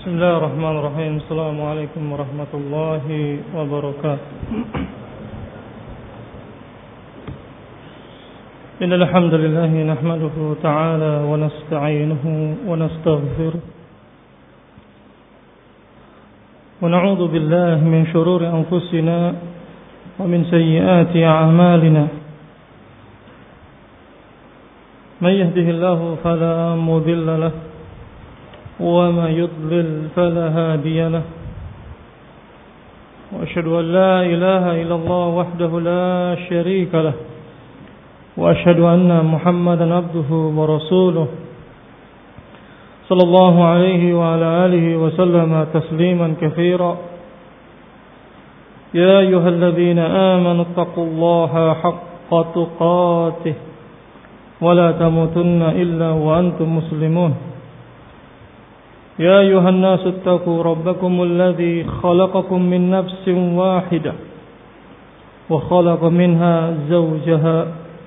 Bismillahirrahmanirrahim. Assalamualaikum warahmatullahi wabarakatuh. Innal hamdalillah nahmaduhu ta'ala wa nasta'inuhu wa nastaghfiruh. Wa na'udzu billahi min shururi anfusina wa min sayyiati a'malina. May yahdihillahu fala mudilla lahu وما يضلل فلا هادي له وأشهد أن لا إله إلا الله وحده لا شريك له وأشهد أن محمدا عبده ورسوله صلى الله عليه وعلى آله وسلم تسليما كثيرا يا أيها الذين آمنوا اتقوا الله حق تقاته ولا تموتن إلا وأنتم مسلمون يا أيها الناس اتقوا ربكم الذي خلقكم من نفس واحدة وخلق منها زوجها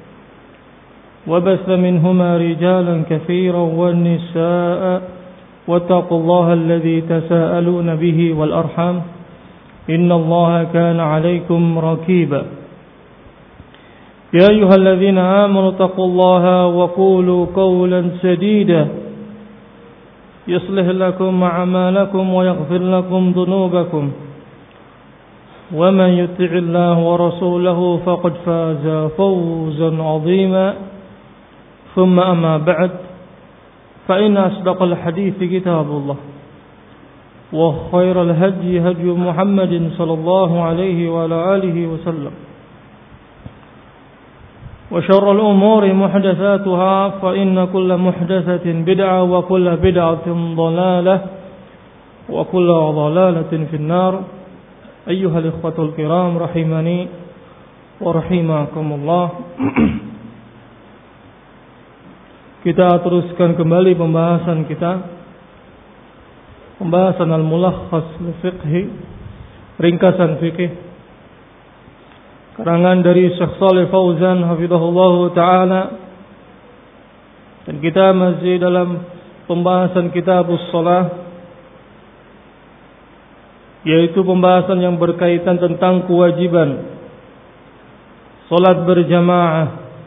وبث منهما رجالا كثيرا والنساء واتقوا الله الذي تساءلون به والأرحام إن الله كان عليكم رقيبا يا أيها الذين آمنوا اتقوا الله وقولوا قولا سديدا يصلح لكم أعمالكم ويغفر لكم ذنوبكم ومن يطع الله ورسوله فقد فاز فوزا عظيما ثم أما بعد فإن أصدق الحديث كتاب الله وخير الهدي هدي محمد صلى الله عليه وعلى آله وسلم وشر الأمور محدثاتها فإن كل محدثة بدعة وكل بدعة ضلالة وكل ضلالة في النار أيها الإخوة الكرام رحمني ورحمكم الله. Kita teruskan kembali pembahasan Al-Mulakhas Fiqhi, ringkasan fikih karangan dari Syekh Shalih Fauzan hafizahullah ta'ala. Dan kita masih dalam pembahasan Kitabus Shalah, yaitu pembahasan yang berkaitan tentang kewajiban salat berjamaah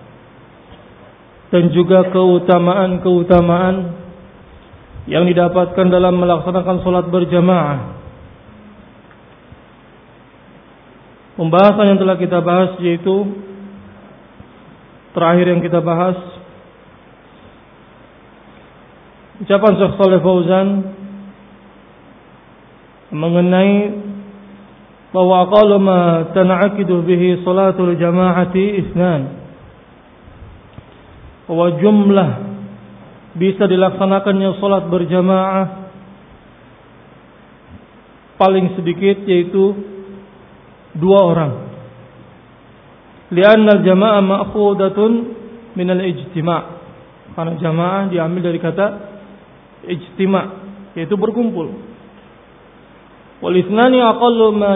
dan juga keutamaan-keutamaan yang didapatkan dalam melaksanakan salat berjamaah. Pembahasan yang telah kita bahas yaitu terakhir yang kita bahas ucapan Syekh Shalih Fauzan mengenai bahwa aqallu ma tan'aqidu bihi salatul jama'ati itsnan, bahwa jumlah bisa dilaksanakannya salat berjamaah paling sedikit yaitu 2 orang. Lianna al-jama'a ma'khudatun min al-ijtima'. Karena jamaah diambil dari kata ijtima', yaitu berkumpul. Wal ithnani aqallu ma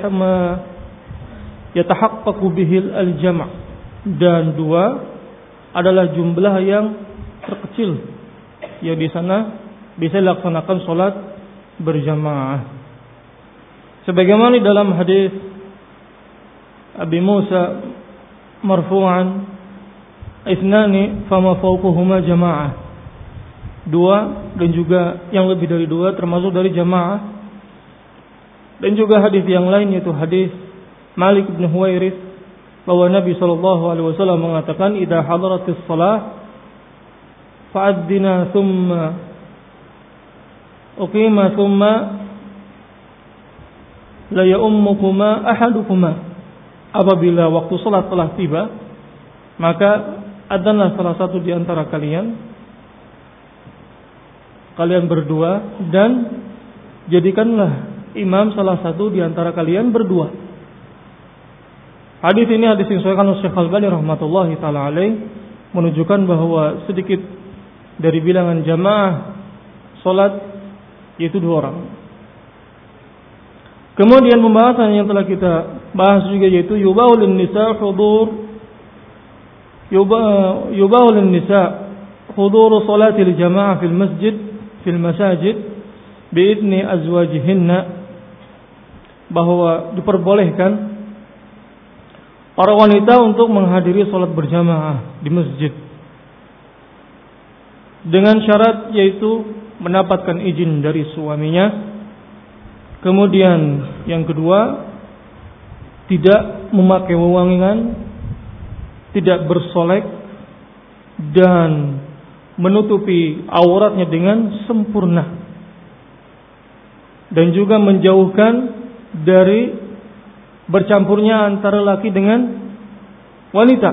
yatahaqqaqu bihi al-jama'. Dan 2 adalah jumlah yang terkecil yang di sana bisa dilaksanakan salat berjamaah. Sebagaimana dalam hadis Abi Musa marfu'an, ithnani fama fawquhuma jamaah. 2 dan juga yang lebih dari 2 termasuk dari jamaah. Dan juga hadis yang lain yaitu hadis Malik bin Huwairits bahwa Nabi SAW mengatakan idza hadaratis shalah fa'adzina thumma uqima thumma la ya'ummukuma ahadukuma. Apabila waktu salat telah tiba, maka adzanlah salah satu di antara kalian berdua, dan jadikanlah imam salah satu di antara kalian berdua. Hadis ini hadis yang disahihkan oleh Syekh Al-Albani rahmatullahi taala alaih, menunjukkan bahwa sedikit dari bilangan jamaah salat yaitu 2 orang. Kemudian pembahasan yang telah kita bahas juga yaitu yubahul nisa hudur salatil jamaah fil masajid bi'idni azwajihinna, bahwa diperbolehkan para wanita untuk menghadiri sholat berjamaah di masjid dengan syarat yaitu mendapatkan izin dari suaminya. Kemudian yang kedua, tidak memakai wewangian, tidak bersolek, dan menutupi auratnya dengan sempurna, dan juga menjauhkan dari bercampurnya antara laki dengan wanita.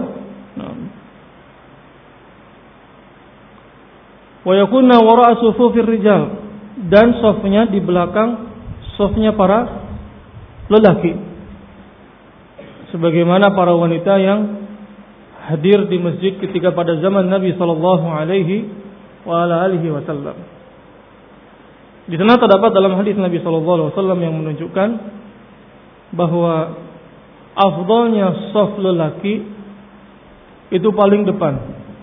Wa yakunna wara'a sufufir rijal, dan safnya di belakang safnya para lelaki, sebagaimana para wanita yang hadir di masjid ketika pada zaman Nabi sallallahu alaihi wasallam. Di sana terdapat dalam hadis Nabi sallallahu alaihi wasallam yang menunjukkan bahwa afdalnya shaf lelaki itu paling depan.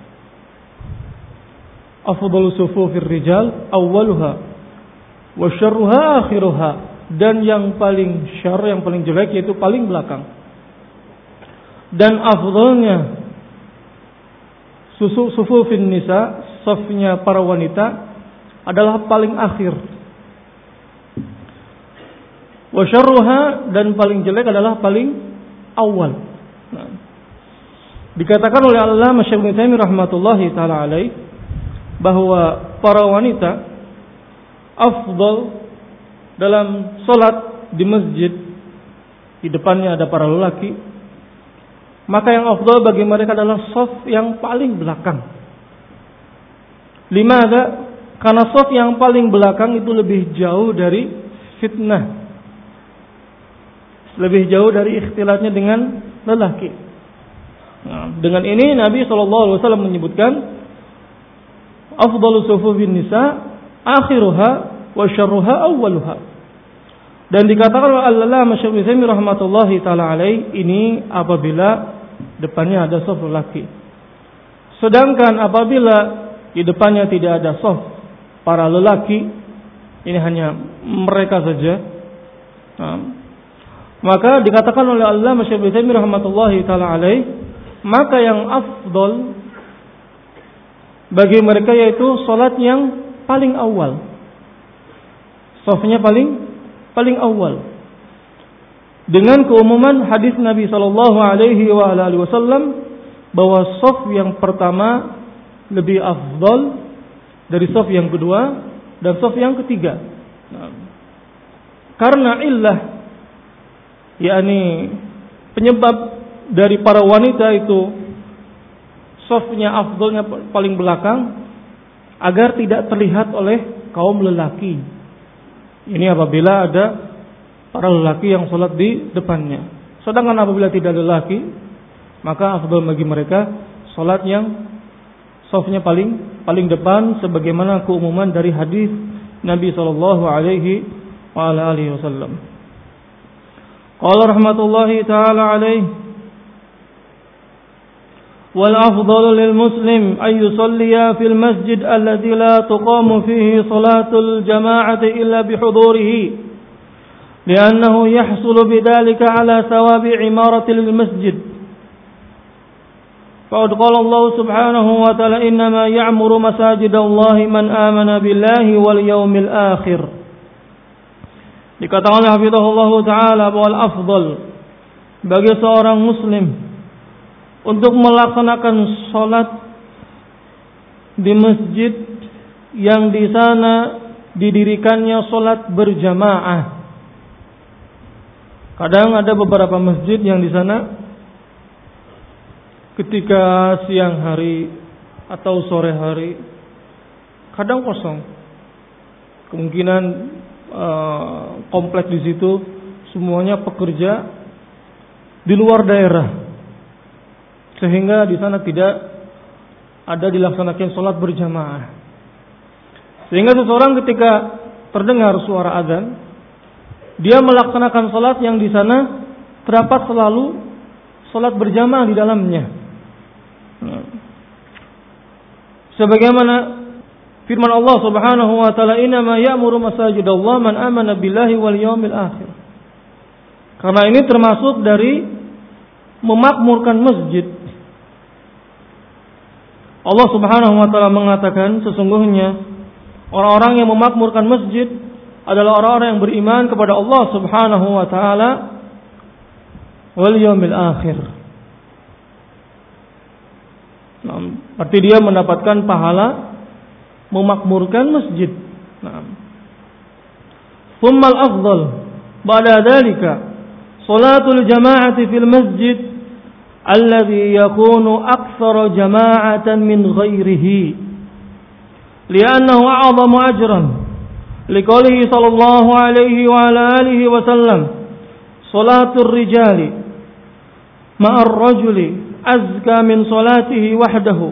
Afdalu sufufir rijal awwaluha wa syarruha akhiruha, dan yang paling syarr, yang paling jelek yaitu paling belakang. Dan afdalnya sufufin nisa, safnya para wanita, adalah paling akhir. Wa syarruha, dan paling jelek adalah paling awal. Dikatakan oleh Allamah Syekh Ibnu Taimiyah rahmatullahi taala alaih bahwa para wanita afdal dalam salat di masjid, di depannya ada para lelaki, maka yang afdal bagi mereka adalah shaf yang paling belakang. Limadha? Karena shaf yang paling belakang itu lebih jauh dari fitnah, lebih jauh dari ikhtilatnya dengan lelaki. Nah, dengan ini Nabi SAW menyebutkan afdalu sufufin nisa akhiruha wa syarruha awwaluha. Dan dikatakan oleh Al-Allamah Syekh Ibnu Taimiyah rahmatullahi taala alaih, ini apabila depannya ada shaf lelaki. Sedangkan apabila di depannya tidak ada shaf para lelaki, ini hanya mereka saja, maka dikatakan oleh Al-Allamah Syekh Ibnu Taimiyah rahmatullahi taala alaih, maka yang afdal bagi mereka yaitu salat yang paling awal, shafnya paling awal, dengan keumuman hadis Nabi sallallahu alaihi wasallam bahwa shaf yang pertama lebih afdal dari shaf yang kedua dan shaf yang ketiga. Karena illah, yakni penyebab dari para wanita itu shafnya afdalnya paling belakang, agar tidak terlihat oleh kaum lelaki. Ini apabila ada para lelaki yang sholat di depannya. Sedangkan apabila tidak ada lelaki, maka afdal bagi mereka sholat yang shafnya paling depan, sebagaimana keumuman dari hadis Nabi sallallahu alaihi wasallam. Qala rahmatullahi taala alaihi, والأفضل للمسلم أن يصلي في المسجد الذي لا تقام فيه صلاة الجماعة إلا بحضوره، لأنه يحصل بذلك على ثواب عمارة المسجد. فقد قال الله سبحانه وتعالى إنما يعمر مساجد الله من آمن بالله واليوم الآخر. Dikatakan oleh hafizahullah taala bahwa al-afdal bagi seorang muslim untuk melaksanakan sholat di masjid yang di sana didirikannya sholat berjamaah. Kadang ada beberapa masjid yang di sana ketika siang hari atau sore hari kadang kosong. Kemungkinan kompleks di situ semuanya pekerja di luar daerah, sehingga di sana tidak ada dilaksanakan sholat berjamaah. Sehingga seseorang ketika terdengar suara azan, dia melaksanakan sholat yang di sana terdapat selalu sholat berjamaah di dalamnya. Sebagaimana firman Allah Subhanahu wa taala, "Innama ya'muru masajidallah man amana billahi wal yawmil akhir." Karena ini termasuk dari memakmurkan masjid. Allah Subhanahu wa taala mengatakan, sesungguhnya orang-orang yang memakmurkan masjid adalah orang-orang yang beriman kepada Allah Subhanahu wa taala wal yaumil akhir. Nah, berarti dia mendapatkan pahala memakmurkan masjid. Nah. Thumma al-afdal ba'da dhalika salatul jama'ati fil masjid alladhi yakunu aktsara jama'atan min ghairihi li'annahu a'zamu ajran liqaulihi sallallahu alaihi wa ala alihi wa sallam salatul rijali ma'ar rajuli azka min salatihi wahdahu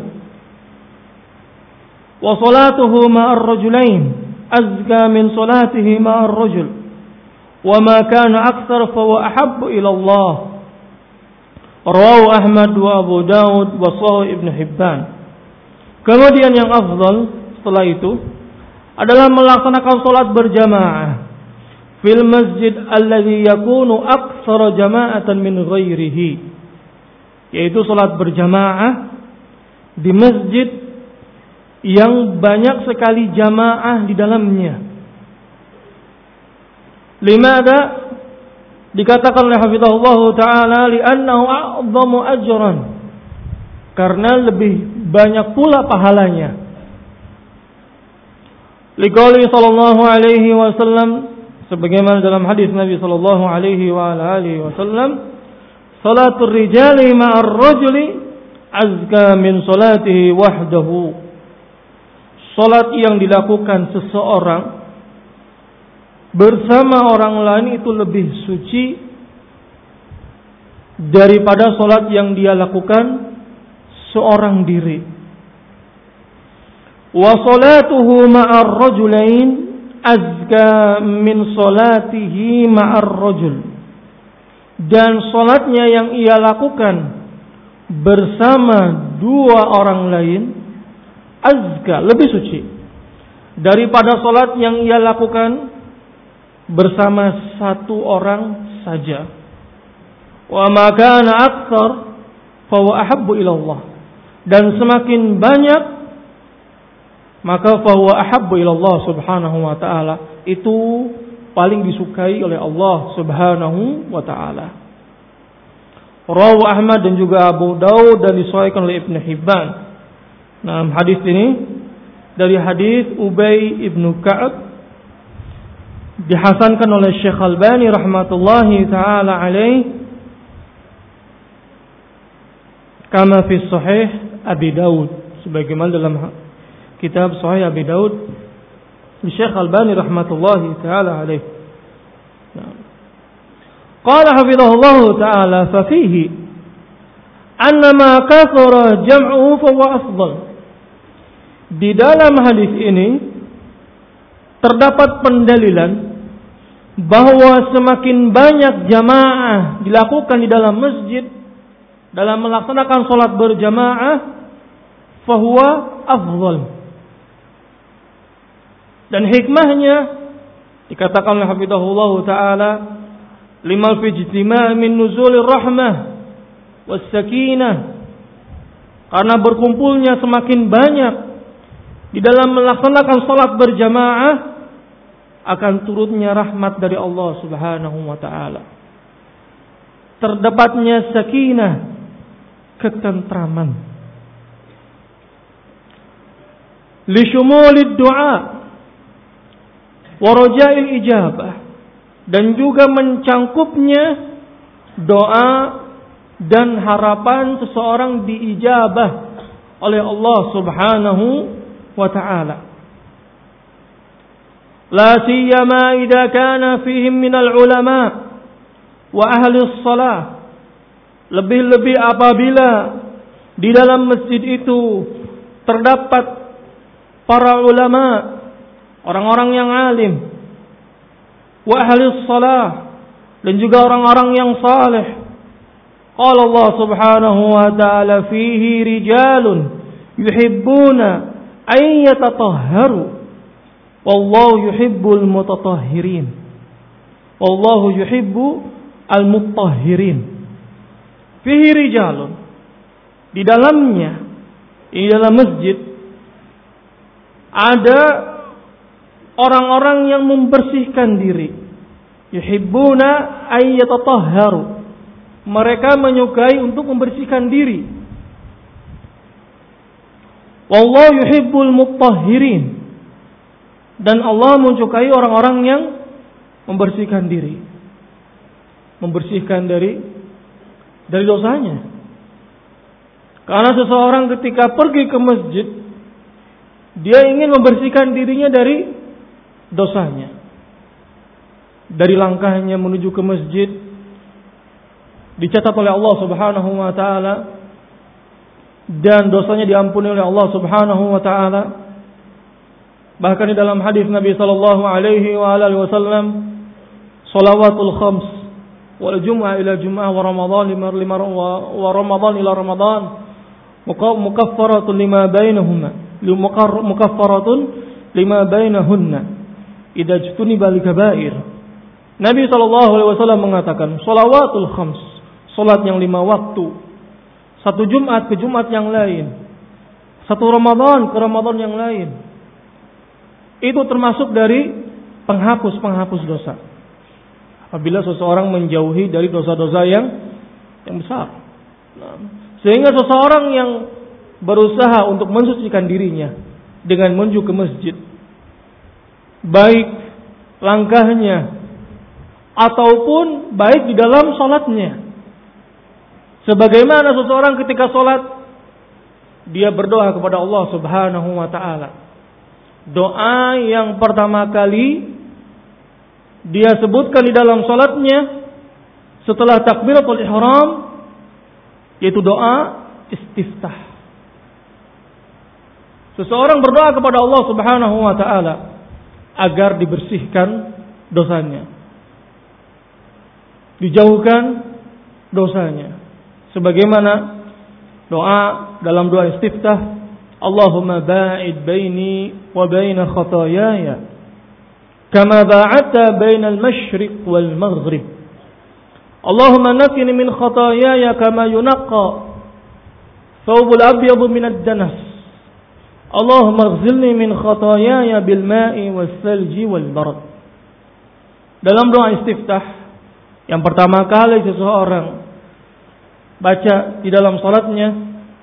wa salatuhu ma'ar rajulain azka min salatihi ma'ar rajul wa ma kana aktsar fa huwa ahabbu ila Allah. Rawahu Ahmad wa Abu Daud wa Sahih Ibn Hibban. Kemudian yang afdal setelah itu adalah melaksanakan salat berjamaah fil masjid alladhi yakunu aktsara jama'atan min ghairihi, yaitu salat berjamaah di masjid yang banyak sekali jamaah di dalamnya. Limada dikatakan oleh hafizahullah ta'ala li'annahu a'zamu ajran, karena lebih banyak pula pahalanya. Liqauli sallallahu alaihi wasallam, sebagaimana dalam hadis Nabi sallallahu alaihi wa alihi wasallam, salatul rijali ma'ar rajuli azka min salatihi wahdahu. Salat yang dilakukan seseorang bersama orang lain itu lebih suci daripada salat yang dia lakukan seorang diri. Wa salatuhu ma'ar rajulain azka min salatihi ma'ar rajul. Dan salatnya yang ia lakukan bersama dua orang lain azka, lebih suci daripada salat yang ia lakukan bersama satu orang saja. Wa ma kana aktsar fa huwa ahabbu ila Allah. Dan semakin banyak maka fa huwa ahabbu ila Allah Subhanahu wa taala, itu paling disukai oleh Allah Subhanahu wa taala. Rawahu Ahmad dan juga Abu Daud dan disahihkan oleh Ibn Hibban. Nah, hadis ini dari hadis Ubay ibnu Ka'ab, dihasankan oleh Syekh Albani rahmatullahi taala alaih, kama fi sahih Abi Daud, sebagaimana dalam kitab Sahih Abi Daud Syekh Albani rahmatullahi taala alaih. Qala hafizahullah taala fa fihi anna ma kathara jam'uhu fa huwa afdal. Di dalam hadis ini terdapat pendalilan bahwa semakin banyak jamaah dilakukan di dalam masjid dalam melaksanakan salat berjamaah, fahuwa afdal. Dan hikmahnya dikatakan oleh hafizahullah taala, lima fi ijtima' min nuzulir rahmah was sakinah, karena berkumpulnya semakin banyak di dalam melaksanakan salat berjamaah akan turunnya rahmat dari Allah Subhanahu wa taala. Terdapatnya sakinah, ketentraman. Li syumulid du'a wa raja'il ijabah, dan juga mencangkupnya doa dan harapan seseorang diijabah oleh Allah Subhanahu wa ta'ala. La siyama idza kana fihim minal ulama wa ahli shalah, lebih-lebih apabila di dalam masjid itu terdapat para ulama, orang-orang yang alim, wa ahli shalah, dan juga orang-orang yang saleh. Qala Allah Subhanahu wa ta'ala fihi rijalun yuhibbuna ay yatatahharu wallahu yuhibbul mutatahhirin. Wallahu yuhibbu al-mutahhirin. Fihi rijalun, di dalamnya, di dalam masjid ada orang-orang yang membersihkan diri. Yuhibbuna ay yatatahharu, mereka menyukai untuk membersihkan diri. Wallahu yuhibbul mutahhirin, dan Allah menyukai orang-orang yang membersihkan diri, membersihkan dari dosanya. Karena seseorang ketika pergi ke masjid, dia ingin membersihkan dirinya dari dosanya. Dari langkahnya menuju ke masjid dicatat oleh Allah Subhanahu wa taala, dan dosanya diampuni oleh Allah Subhanahu wa taala. Bahkan di dalam hadis Nabi sallallahu alaihi wa alihi wasallam, shalawatul khams wal jum'ah ila jum'ah wa ramadan wa ramadan ila ramadan mukaffaratun lima bainahuma mukaffaratun lima bainahunna idza jtuniba al-kaba'ir. Nabi sallallahu alaihi wasallam mengatakan, shalawatul khams, salat yang 5 waktu, satu Jumat ke Jumat yang lain, satu Ramadan ke Ramadan yang lain, itu termasuk dari penghapus dosa. Apabila seseorang menjauhi dari dosa-dosa yang besar. Sehingga seseorang yang berusaha untuk mensucikan dirinya dengan menuju ke masjid, baik langkahnya ataupun baik di dalam salatnya. Sebagaimana seseorang ketika salat, dia berdoa kepada Allah Subhanahu wa taala. Doa yang pertama kali dia sebutkan di dalam salatnya setelah takbiratul ihram, yaitu doa istiftah. Seseorang berdoa kepada Allah Subhanahu wa taala agar dibersihkan dosanya, dijauhkan dosanya. Sebagaimana doa dalam doa istiftah, Allahumma ba'id baini wa baina khataayaya kama ba'adta bainal masyriq wal maghrib. Allahumma naqqini min khataayaya kama yunaqqa thawbul abyad min ad-danas. Allahumma ighsilni min khataayaya bil ma'i was salji wal barad. Dalam doa istiftah yang pertama kali seseorang baca di dalam salatnya,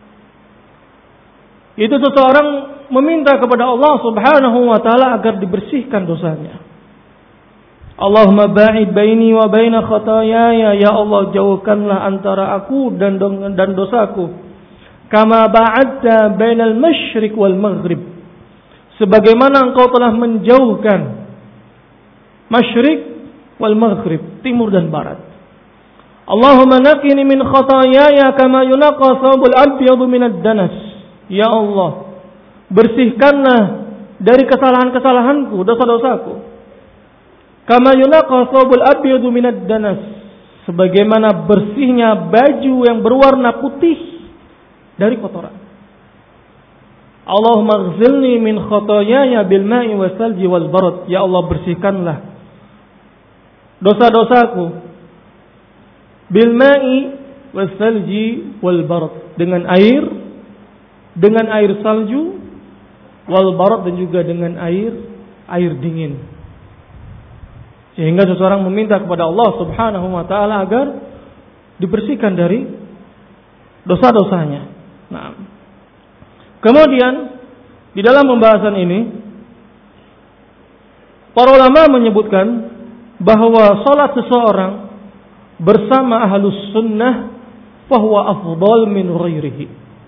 itu seseorang meminta kepada Allah Subhanahu wa taala agar dibersihkan dosanya. Allahumma ba'id baini wa baina khataayaya, ya Allah jauhkanlah antara aku dan dosaku. Kama ba'adta bainal masyriq wal maghrib, sebagaimana engkau telah menjauhkan masyriq wal maghrib, timur dan barat. Allahumma naqqini min khataayaya kama yunaqqa thawbul abyad min ad-danas. Ya Allah, bersihkanlah dari kesalahan-kesalahanku, dosa-dosaku. Kama yunaqqa thawbul abyad min ad-danas, sebagaimana bersihnya baju yang berwarna putih dari kotoran. Allahumma ighsilni min khataayaya bil ma'i was salji wal barad. Ya Allah, bersihkanlah dosa-dosaku bil ma'i was salji wal barad, dengan air salju, wal barad, dan juga dengan air dingin. Sehingga seseorang meminta kepada Allah Subhanahu wa taala agar dibersihkan dari dosa-dosanya. Nah, kemudian di dalam pembahasan ini para ulama menyebutkan bahwa salat seseorang bersama ahlus sunnah fahuwa afdal min ghairihi.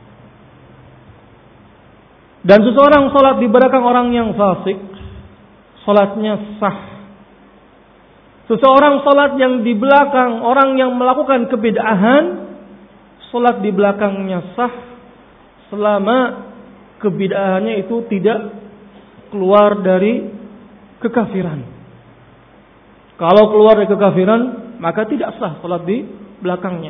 Dan seseorang salat di belakang orang yang fasik, salatnya sah. Seseorang salat yang di belakang orang yang melakukan kebid'ahan, salat di belakangnya sah selama kebid'ahannya itu tidak keluar dari kekafiran. Kalau keluar dari kekafiran, maka tidak sah salat di belakangnya.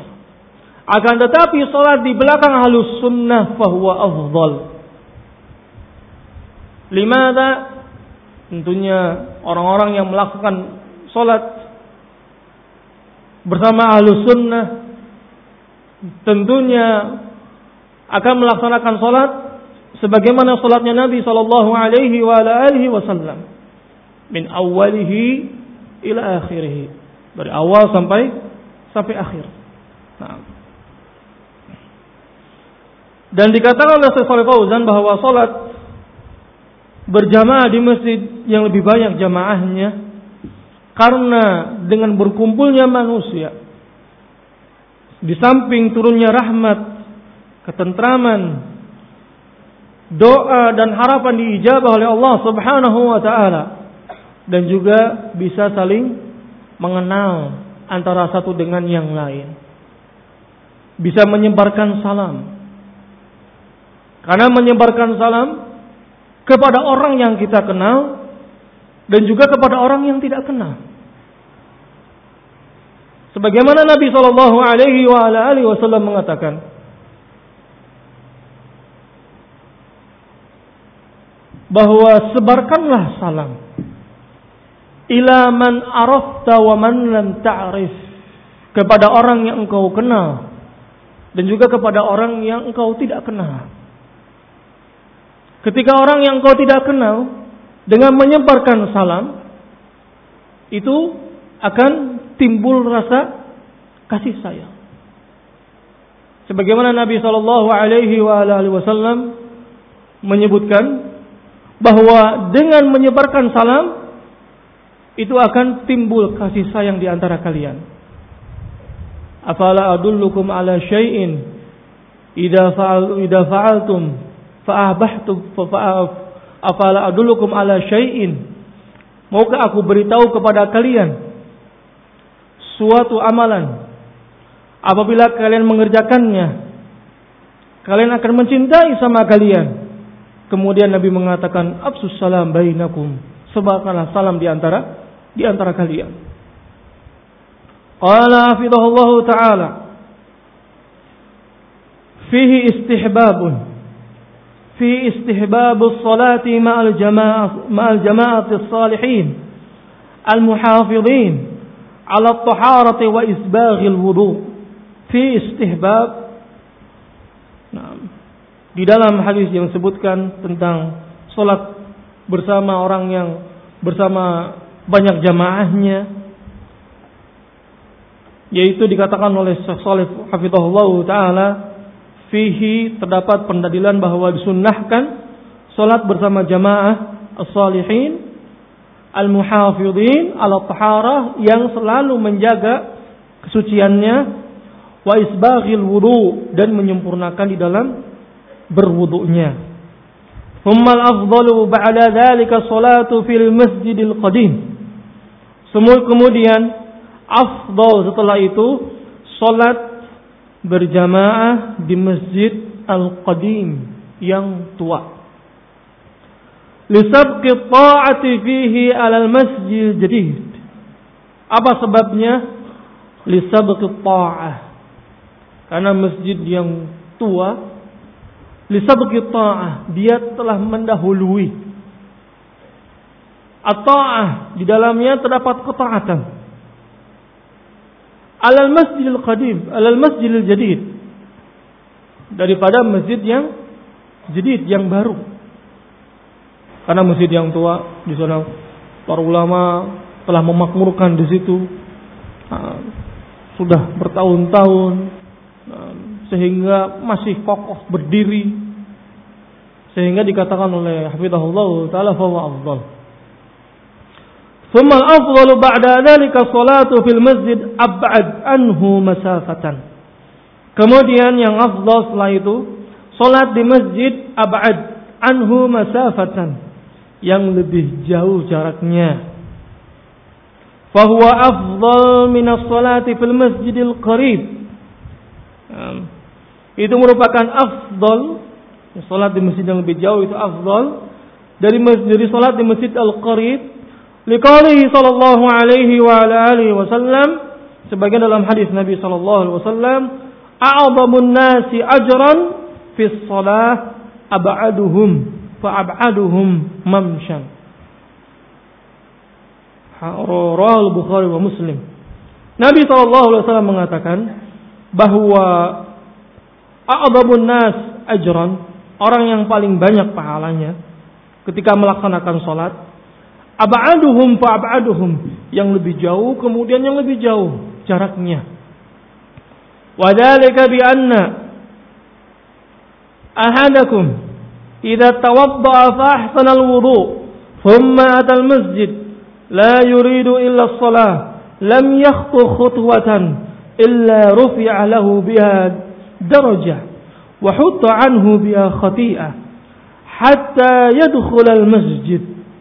Akan tetapi salat di belakang ahlus sunnah fahuwa afdal. Limada? Tentunya orang-orang yang melakukan salat bersama Ahlus Sunnah tentunya akan melaksanakan salat sebagaimana salatnya Nabi sallallahu alaihi wasallam min awwalihi ila akhirih, dari awal sampai akhir. Nah. Dan dikatakan oleh Syekh Shalih Fauzan bahwa salat berjamaah di masjid yang lebih banyak jamaahnya karena dengan berkumpulnya manusia di samping turunnya rahmat, ketentraman, doa dan harapan diijabah oleh Allah Subhanahu wa taala, dan juga bisa saling mengenal antara satu dengan yang lain. Bisa menyebarkan salam. Karena menyebarkan salam kepada orang yang kita kenal dan juga kepada orang yang tidak kenal. Sebagaimana Nabi sallallahu alaihi wasallam mengatakan, bahwa sebarkanlah salam ila man arafta wa man lam ta'rif, kepada orang yang engkau kenal dan juga kepada orang yang engkau tidak kenal. Ketika orang yang engkau tidak kenal dengan menyebarkan salam, itu akan timbul rasa kasih sayang. Sebagaimana Nabi sallallahu alaihi wasallam menyebutkan bahwa dengan menyebarkan salam itu akan timbul kasih sayang di antara kalian. Afala adullukum ala syai'in idza fa'altum fa'ahbahtum afala adullukum ala syai'in, maukah aku beritahu kepada kalian suatu amalan, apabila kalian mengerjakannya kalian akan mencintai sama kalian. Kemudian Nabi mengatakan, afsus salam bainakum, sebarkanlah salam di antara kalian. Qala hafidhahullah ta'ala, fihi istihbabus salati ma'al jama'ati salihin al-muhafidhin ala at-taharati wa isbaghil wudu. Fi istihbab, di dalam hadis yang sebutkan tentang salat bersama orang yang bersama banyak jamaahnya, yaitu dikatakan oleh Syekh Shalih hafizahullah taala, fihi, terdapat pendalilan bahwa disunnahkan salat bersama jamaah as-salihin al-muhafidhin ala taharah, yang selalu menjaga kesuciannya, wa isbaghil wudu, dan menyempurnakan di dalam berwudunya. Thummal afdalu ba'da dzalika salatu fil masjidil qadim. Kemudian afdal setelah itu salat berjamaah di masjid al-qadim yang tua. Lisabqi ta'ati fihi 'ala al-masjid jadid. Apa sebabnya? Lisabqi ta'ah. Karena masjid yang tua, lisabqi ta'ah, dia telah mendahului. At-ta'ah, di dalamnya terdapat ketaatan. Alal masjidil qadim, alal masjidil jadid, daripada masjid yang jadid, yang baru. Karena masjid yang tua, di sana para ulama telah memakmurkan di situ sudah bertahun-tahun, sehingga masih kokoh berdiri, sehingga dikatakan oleh hafizahullah taala fa huwa afdal. Thumma al-afdalu ba'da dzalika salatu fil masjid ab'ad anhu masafatan. Kemudian yang afdal setelah itu salat di masjid ab'ad anhu masafatan, yang lebih jauh jaraknya. Fa huwa afdal min as-salati fil masjidil qarib. Itu merupakan afdal, salat di masjid yang lebih jauh itu afdal dari salat di masjid al-qarib. Liqaulihi sallallahu alaihi wa ala alihi wasallam, sebagian dalam hadis Nabi sallallahu alaihi wasallam, a'zamun nasi ajran fi shalah ab'aduhum fa'ab'aduhum mamshan. Rawahul Bukhari wa Muslim. Nabi SAW mengatakan bahwa a'dzabun nas ajran, orang yang paling banyak pahalanya ketika melaksanakan salat, ab'aduhum fa'ab'aduhum, yang lebih jauh kemudian yang lebih jauh jaraknya. Wa dzalika bi anna ahadakum idza tawadda'a fa ahsana al-wudu' thumma ata al-masjid la yuridu illa as-salah lam yakhtu khutwatan illa rufi'a lahu biha darajah wa hutta anhu biha khati'ah hatta yadkhul al-masjid.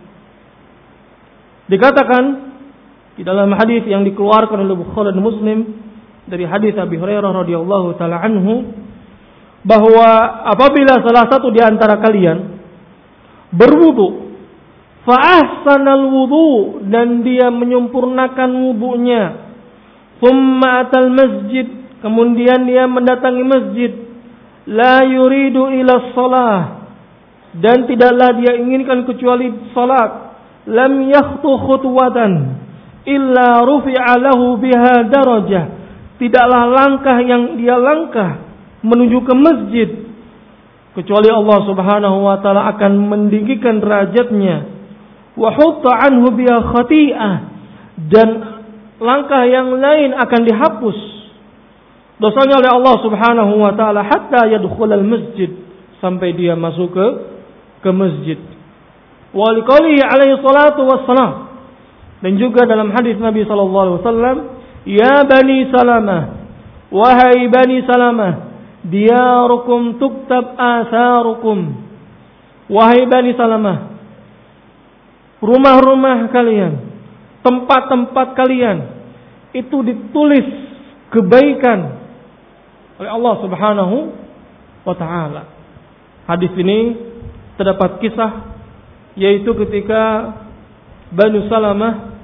Dikatakan di dalam hadis yang dikeluarkan oleh Bukhari dan Muslim dari hadis Abi Hurairah radhiyallahu taala anhu, bahwa apabila salah satu di antara kalian berwudu, fa ahsanal wudu, dan dia menyempurnakan wudunya, thumma atal masjid, kemudian dia mendatangi masjid, la yuridu ila shalah, dan tidaklah dia inginkan kecuali salat, lam yakhtu khutwatan illa rufi'a lahu biha darajah, tidaklah langkah yang dia langkah menuju ke masjid kecuali Allah Subhanahu wa taala akan meninggikan derajatnya, wa hutta anhu biha khati'ah, dan langkah yang lain akan dihapus dosanya oleh Allah Subhanahu wa taala hatta yadkhulal masjid, sampai dia masuk ke masjid. Wa liqaulihi alaihi salatu wassalam, dan juga dalam hadis Nabi sallallahu alaihi wasallam, ya bani Salamah, wahai bani Salamah, diyarukum tuktab atharukum, wahai bani Salamah, rumah-rumah kalian, tempat-tempat kalian itu ditulis kebaikan oleh Allah Subhanahu wa taala. Hadis ini terdapat kisah, yaitu ketika Banu Salamah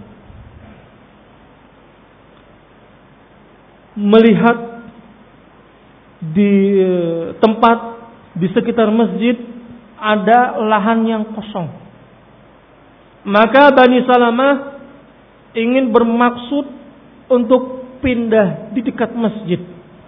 melihat di tempat di sekitar masjid ada lahan yang kosong. Maka Bani Salamah ingin bermaksud untuk pindah di dekat masjid.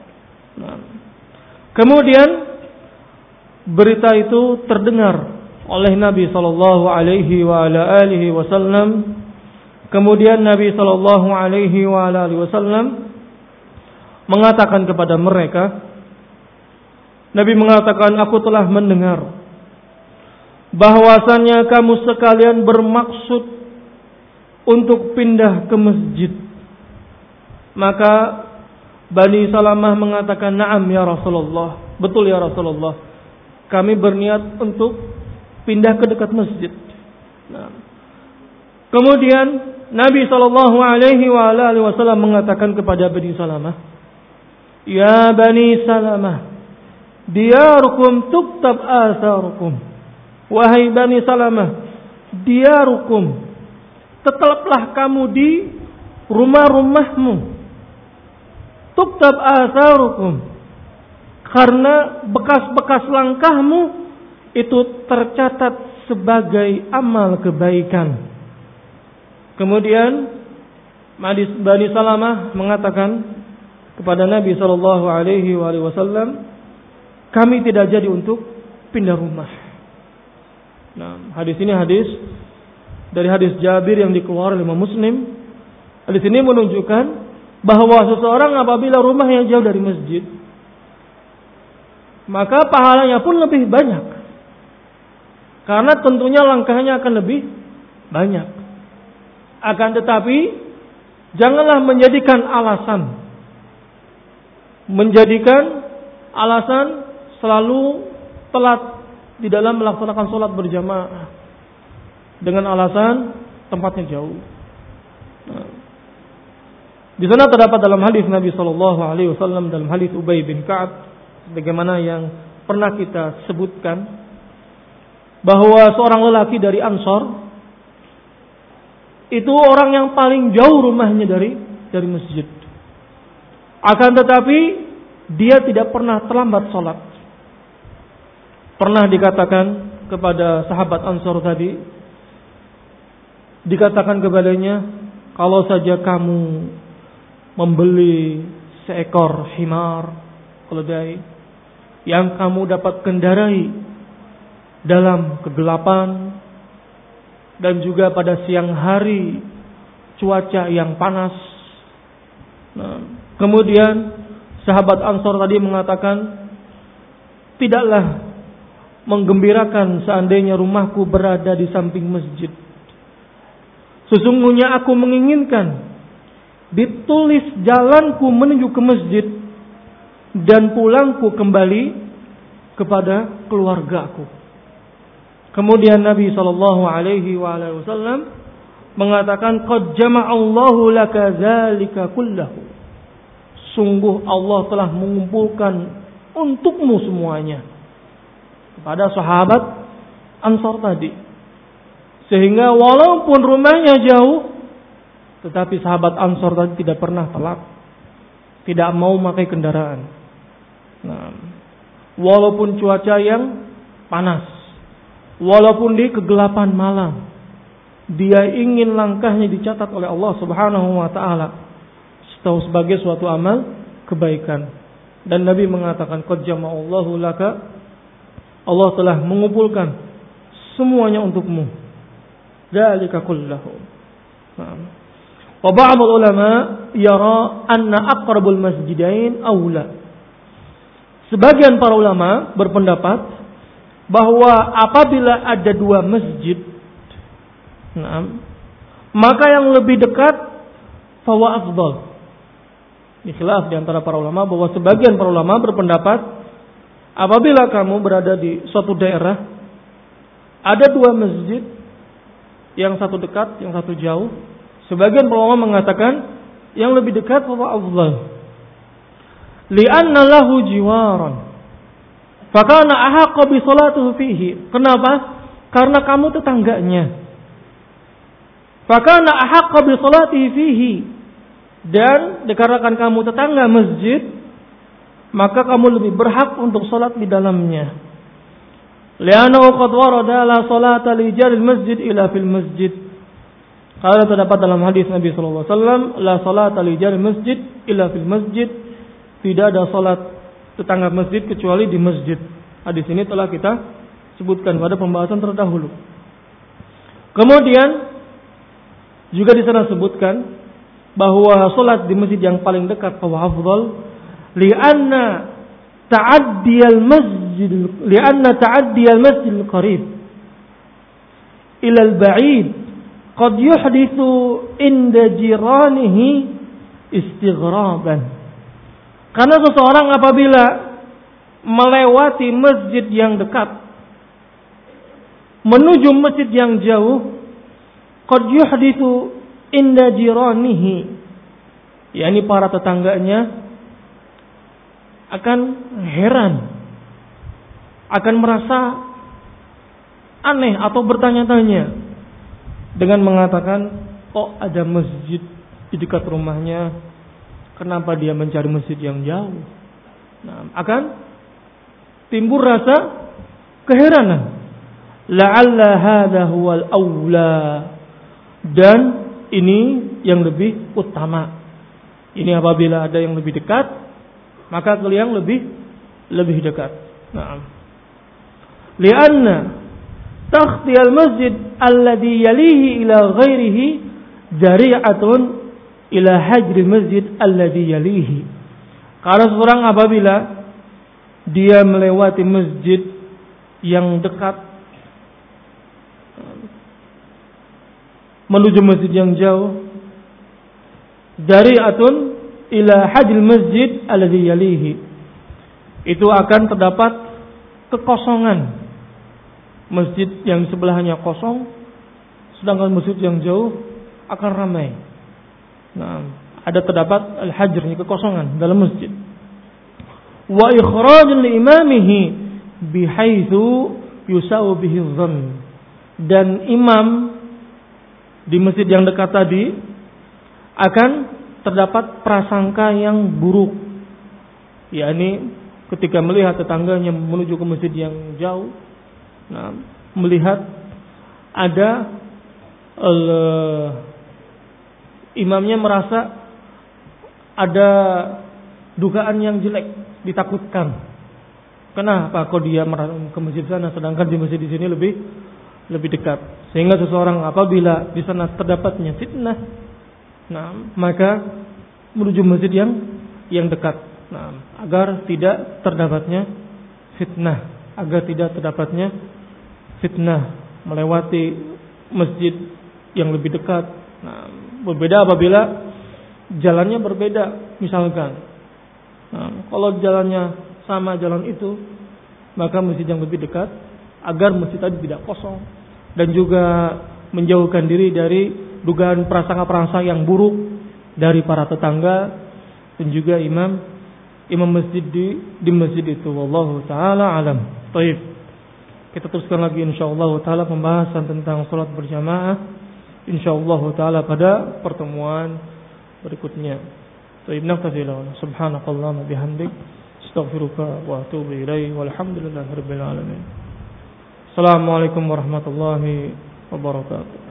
Kemudian berita itu terdengar oleh Nabi sallallahu alaihi wa ala alihi wasallam. Kemudian Nabi sallallahu alaihi wa ala alihi wasallam mengatakan kepada mereka, Nabi mengatakan, aku telah mendengar bahwasannya kamu sekalian bermaksud untuk pindah ke masjid. Maka Bani Salamah mengatakan, na'am ya Rasulullah, betul ya Rasulullah, kami berniat untuk pindah ke dekat masjid. Nah, kemudian Nabi sallallahu alaihi wasallam mengatakan kepada Bani Salamah, ya Bani Salamah, diyarukum tuktab atharukum, wahai Bani Salamah, diyarukum, tetaplah kamu di rumah-rumahmu, tuktab atharukum, karena bekas-bekas langkahmu itu tercatat sebagai amal kebaikan. Kemudian Bani Salamah mengatakan kepada Nabi sallallahu alaihi wasallam, kami tidak jadi untuk pindah rumah. Nah, hadis ini hadis dari hadis Jabir yang dikeluarkan oleh Imam Muslim. Hadis ini menunjukkan bahwa seseorang apabila rumahnya jauh dari masjid, maka pahalanya pun lebih banyak, karena tentunya langkahnya akan lebih banyak. Akan tetapi janganlah menjadikan alasan selalu telat di dalam melaksanakan sholat berjamaah dengan alasan tempatnya jauh. Nah, di sana terdapat dalam hadis Nabi Shallallahu Alaihi Wasallam, dalam hadis Ubay bin Ka'ab, bagaimana yang pernah kita sebutkan, bahwa seorang lelaki dari Ansor itu orang yang paling jauh rumahnya dari masjid. Akan tetapi dia tidak pernah terlambat sholat. Pernah dikatakan kepada sahabat Ansor tadi, dikatakan kepadanya, kalau saja kamu membeli seekor himar, keledai, yang kamu dapat kendarai dalam kegelapan dan juga pada siang hari cuaca yang panas. Nah, kemudian sahabat Ansor tadi mengatakan, tidaklah menggembirakan seandainya rumahku berada di samping masjid. Sesungguhnya aku menginginkan ditulis jalanku menuju ke masjid dan pulangku kembali kepada keluargaku. Kemudian Nabi SAW mengatakan, qad jama'allahu laka dzalika kullahu. Sungguh Allah telah mengumpulkan untukmu semuanya. Kepada sahabat Ansor tadi. Sehingga walaupun rumahnya jauh, tetapi sahabat Ansor tadi tidak pernah telat. Tidak mau memakai kendaraan. Nah, walaupun cuaca yang panas, walaupun di kegelapan malam, dia ingin langkahnya dicatat oleh Allah Subhanahu wa taala sebagai suatu amal kebaikan. Dan Nabi mengatakan, qad jama'allahu laka, Allah telah mengumpulkan semuanya untukmu. Dzalika kullahu. Wa ba'd ulama yara anna aqrabul masjidain aula. Sebagian para ulama berpendapat bahwa apabila ada dua masjid, maka yang lebih dekat fawa afdal. Khilaf di antara para ulama, bahwa sebagian para ulama berpendapat apabila kamu berada di suatu daerah, ada dua masjid, yang satu dekat, yang satu jauh. Sebagian para ulama mengatakan yang lebih dekat fawa afdal. Li'anna lahu jiwaran. Fakana ahaqqa bi salatihi fihi. Kenapa? Karena kamu tetangganya. Fakana ahaqqa bi salatihi fihi. Dan dikarenakan kamu tetangga masjid, maka kamu lebih berhak untuk salat di dalamnya. Li'annahu qad warada la salata li jaril masjid ila fil masjid. Karena terdapat dalam hadis Nabi sallallahu alaihi wasallam, la salata li jaril masjid ila fil masjid. Tidak ada salat tetangga masjid kecuali di masjid. Hadis ini telah kita sebutkan pada pembahasan terdahulu. Kemudian juga di sana sebutkan bahwa salat di masjid yang paling dekat fahuwa afdal, li'anna ta'addiyal masjid al-qarib ila al-ba'id qad yuhdithu inda jiranihi istighraban. Karena seseorang apabila melewati masjid yang dekat menuju masjid yang jauh, qad yuhdithu inda jiranihi, yakni para tetangganya akan heran, akan merasa aneh atau bertanya-tanya dengan mengatakan, kok ada masjid di dekat rumahnya, kenapa dia mencari masjid yang jauh? Nah, akan timbul rasa keheranan. La'alla hadha huwal awla. Dan ini yang lebih utama. Ini apabila ada yang lebih dekat, maka yang lebih dekat. Nah, lianna takhtiyal masjid alladhi yalihi ila ghairihi jari'atun ila hajril masjid alladhi yalihi. Karena seorang apabila dia melewati masjid yang dekat menuju masjid yang jauh, jari'atun ila hajril masjid alladhi yalihi, itu akan terdapat kekosongan. Masjid yang sebelahnya kosong, sedangkan masjid yang jauh akan ramai. Nah, ada terdapat al-hajr, kekosongan dalam masjid. Wa ikhrajun li imamihi bihaitsu yusawu bihi dhann. Dan imam di masjid yang dekat tadi akan terdapat prasangka yang buruk, yakni ketika melihat tetangganya menuju ke masjid yang jauh, nah, melihat ada imamnya merasa ada dugaan yang jelek, ditakutkan. Kenapa kok dia ke masjid sana sedangkan di masjid di sini lebih dekat? Sehingga seseorang apabila di sana terdapatnya fitnah, nah, maka menuju masjid yang dekat, nah, agar tidak terdapatnya fitnah, melewati masjid yang lebih dekat. Nah, berbeda apabila jalannya berbeda, misalkan. Nah, kalau jalannya sama jalan itu, maka masjid yang lebih dekat agar masjid tadi tidak kosong dan juga menjauhkan diri dari dugaan prasangka-prasangka yang buruk dari para tetangga dan juga imam masjid di masjid itu. Wallahu taala alam. Baik. Kita teruskan lagi insyaallah taala pembahasan tentang salat berjamaah insyaallah taala pada pertemuan berikutnya. Baik, naktafilah. Subhanakallahumma bihamdik astaghfiruka wa atubu ilaik. Walhamdulillahirabbil alamin. Assalamualaikum warahmatullahi wabarakatuh.